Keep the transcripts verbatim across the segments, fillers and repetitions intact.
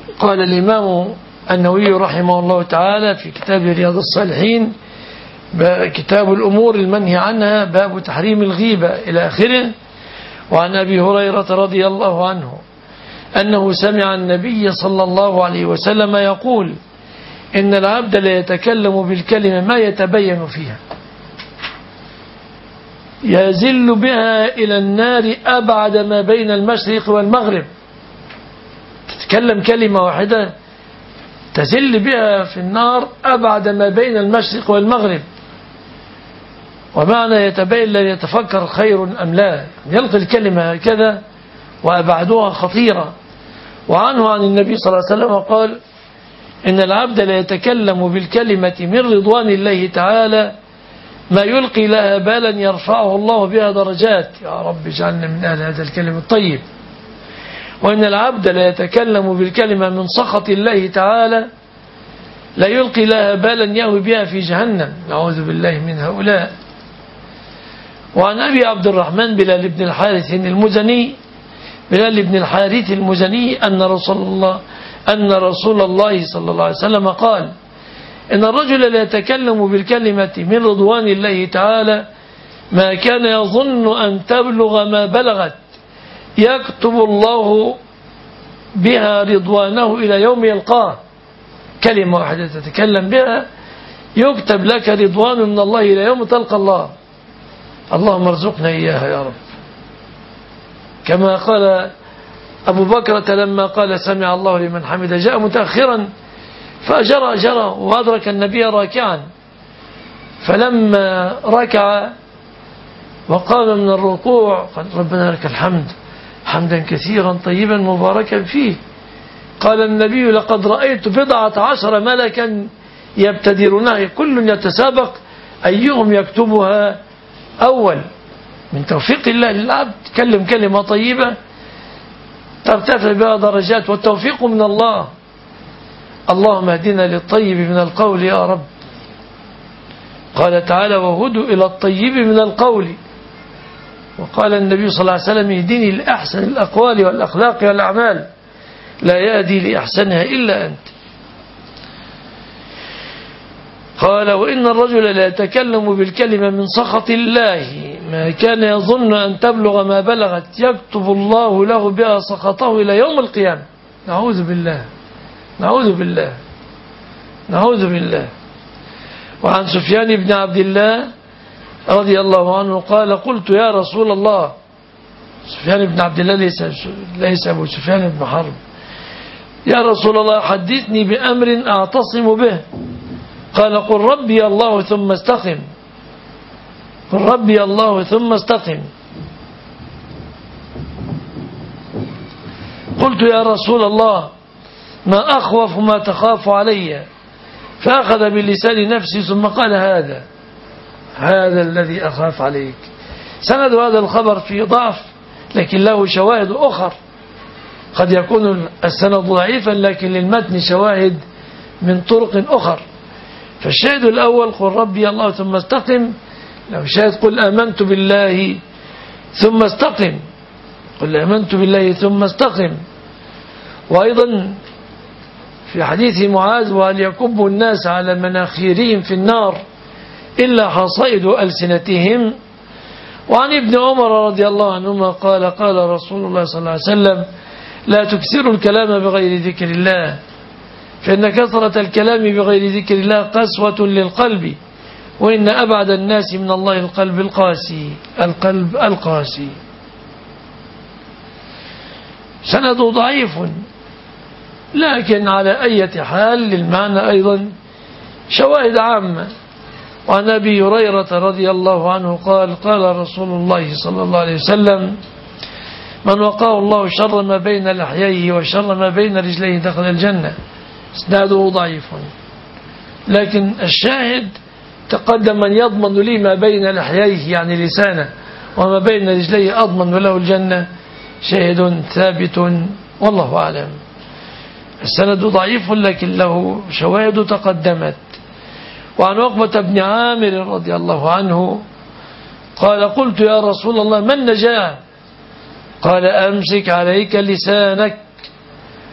قال الإمام النووي رحمه الله تعالى في كتاب رياض الصالحين كتاب الأمور المنهي عنها باب تحريم الغيبة إلى آخره. وعن أبي هريرة رضي الله عنه أنه سمع النبي صلى الله عليه وسلم يقول إن العبد لا يتكلم بالكلمة ما يتبين فيها يزل بها إلى النار أبعد ما بين المشرق والمغرب. تتكلم كلمة واحدة تزل بها في النار أبعد ما بين المشرق والمغرب. ومعنى يتبين لا يتفكر خير أم لا، يلقي الكلمة هكذا وأبعدها خطيرة. وعنه عن النبي صلى الله عليه وسلم قال إن العبد لا يتكلم بالكلمة من رضوان الله تعالى ما يلقي لها بالا يرفعه الله بها درجات. يا رب اجعلنا من أهل هذا الكلم الطيب. وإن العبد لا يتكلم بالكلمة من سخط الله تعالى لا يلقي لها بالا يهوي بها في جهنم، نعوذ بالله من هؤلاء. وعن أبي عبد الرحمن بلال بن الحارث المزني بلال بن الحارث المزني أن رسول الله أن رسول الله صلى الله عليه وسلم قال إن الرجل لا يتكلم بالكلمة من رضوان الله تعالى ما كان يظن أن تبلغ ما بلغت يكتب الله بها رضوانه إلى يوم يلقاه. كلمة واحدة تتكلم بها يكتب لك رضوان من الله إلى يوم تلقى الله. اللهم ارزقنا إياها يا رب. كما قال أبو بكرة لما قال سمع الله لمن حمد جاء متأخرا فجرى جرى وأدرك النبي راكعا، فلما ركع وقام من الركوع قال ربنا لك الحمد حمدا كثيرا طيبا مباركا فيه. قال النبي لقد رأيت بضعة عشر ملكا يبتدرونها كل يتسابق أيهم يكتبها أول. من توفيق الله للعبد تكلم كلمة طيبة ترتفع بها درجات، والتوفيق من الله. اللهم اهدنا للطيب من القول يا رب. قال تعالى وهدوا إلى الطيب من القول. وقال النبي صلى الله عليه وسلم اهدني لأحسن الأقوال والأخلاق والأعمال لا يهدي لأحسنها إلا أنت. قال وإن الرجل لا يتكلم بالكلمة من سخط الله ما كان يظن أن تبلغ ما بلغت يكتب الله له بها سخطه إلى يوم القيامة. نعوذ بالله نعوذ بالله نعوذ بالله. وعن سفيان بن عبد الله رضي الله عنه قال قلت يا رسول الله، سفيان بن عبد الله ليس, ليس أبو سفيان بن حرب، يا رسول الله حدثني بأمر أعتصم به. قال قل ربي الله ثم استقم قل ربي الله ثم استقم. قلت يا رسول الله ما أخوف ما تخاف علي، فأخذ بلسان نفسي ثم قال هذا هذا الذي أخاف عليك. سند هذا الخبر في ضعف لكن له شواهد أخر، قد يكون السند ضعيفا لكن للمتن شواهد من طرق أخر. فالشاهد الأول قل ربي الله ثم استقم، لو شاهد قل آمنت بالله ثم استقم قل آمنت بالله ثم استقم. وأيضا في حديث معاذ وهل يكب الناس على مناخيرهم في النار إلا حصائد ألسنتهم. وعن ابن عمر رضي الله عنهما قال قال رسول الله صلى الله عليه وسلم لا تكثروا الكلام بغير ذكر الله فإن كثرة الكلام بغير ذكر الله قسوة للقلب وإن أبعد الناس من الله القلب القاسي القلب القاسي. سند ضعيف لكن على أي حال للمعنى أيضا شواهد عامة. وعن أبي هريرة رضي الله عنه قال قال رسول الله صلى الله عليه وسلم من وقاه الله شر ما بين لحييه وشر ما بين رجليه دخل الجنة. اسناده ضعيف لكن الشاهد تقدم من يضمن لي ما بين لحييه يعني لسانه وما بين رجليه أضمن له الجنة، شاهد ثابت والله أعلم. السند ضعيف لكن له شواهد تقدمت. وعن عقبة بن عامر رضي الله عنه قال قلت يا رسول الله ما النجاة؟ قال أمسك عليك لسانك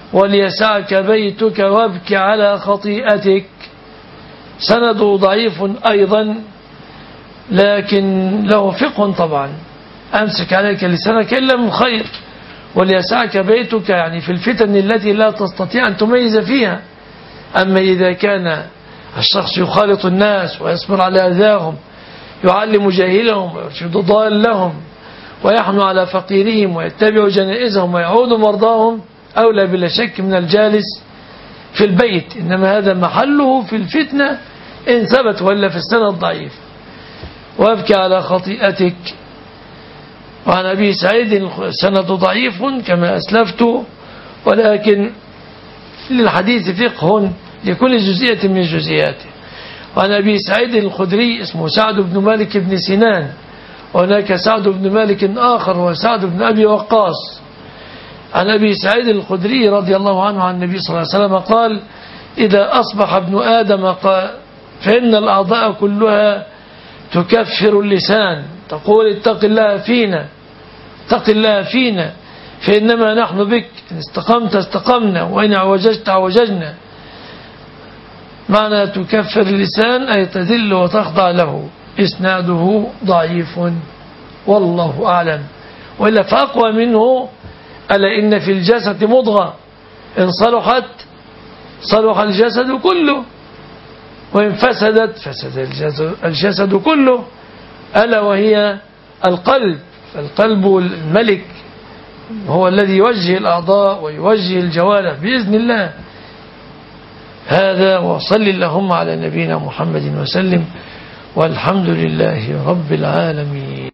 وليسعك بيتك وابك على خطيئتك. سنده ضعيف أيضا لكن له فقه طبعا. أمسك عليك لسانك إلا من خير. وليسعك بيتك يعني في الفتن التي لا تستطيع أن تميز فيها. أما إذا كان الشخص يخالط الناس ويصبر على أذاهم، يعلم جاهلهم ويرشد ضالهم ويحنو على فقيرهم ويتبع جنائزهم ويعود مرضاهم، أولى بلا شك من الجالس في البيت. إنما هذا محله في الفتنة إن ثبت، ولا في السند ضعيف. وابكي على خطيئتك. وعن أبي سعيد سند ضعيف كما أسلفت، ولكن للحديث فقه لكل جزئية من جزئياته. وعن أبي سعيد الخدري اسمه سعد بن مالك بن سنان، وهناك سعد بن مالك آخر وسعد بن أبي وقاص. عن أبي سعيد الخدري رضي الله عنه عن النبي صلى الله عليه وسلم قال: إذا أصبح ابن آدم قال فإن الأعضاء كلها تكفر اللسان، تقول اتق الله فينا، اتق الله فينا فإنما نحن بك، إن استقمت استقمنا وإن عوججت عوججنا. معنى تكفر اللسان أي تذل وتخضع له. إسناده ضعيف والله أعلم. وإلا فأقوى منه: ألا إن في الجسد مضغة إن صلحت صلح الجسد كله وإن فسدت فسد الجسد, الجسد كله، ألا وهي القلب. فالقلب الملك هو الذي يوجه الأعضاء ويوجه الجوارح بإذن الله. هذا، وصل اللهم على نبينا محمد وسلم، والحمد لله رب العالمين.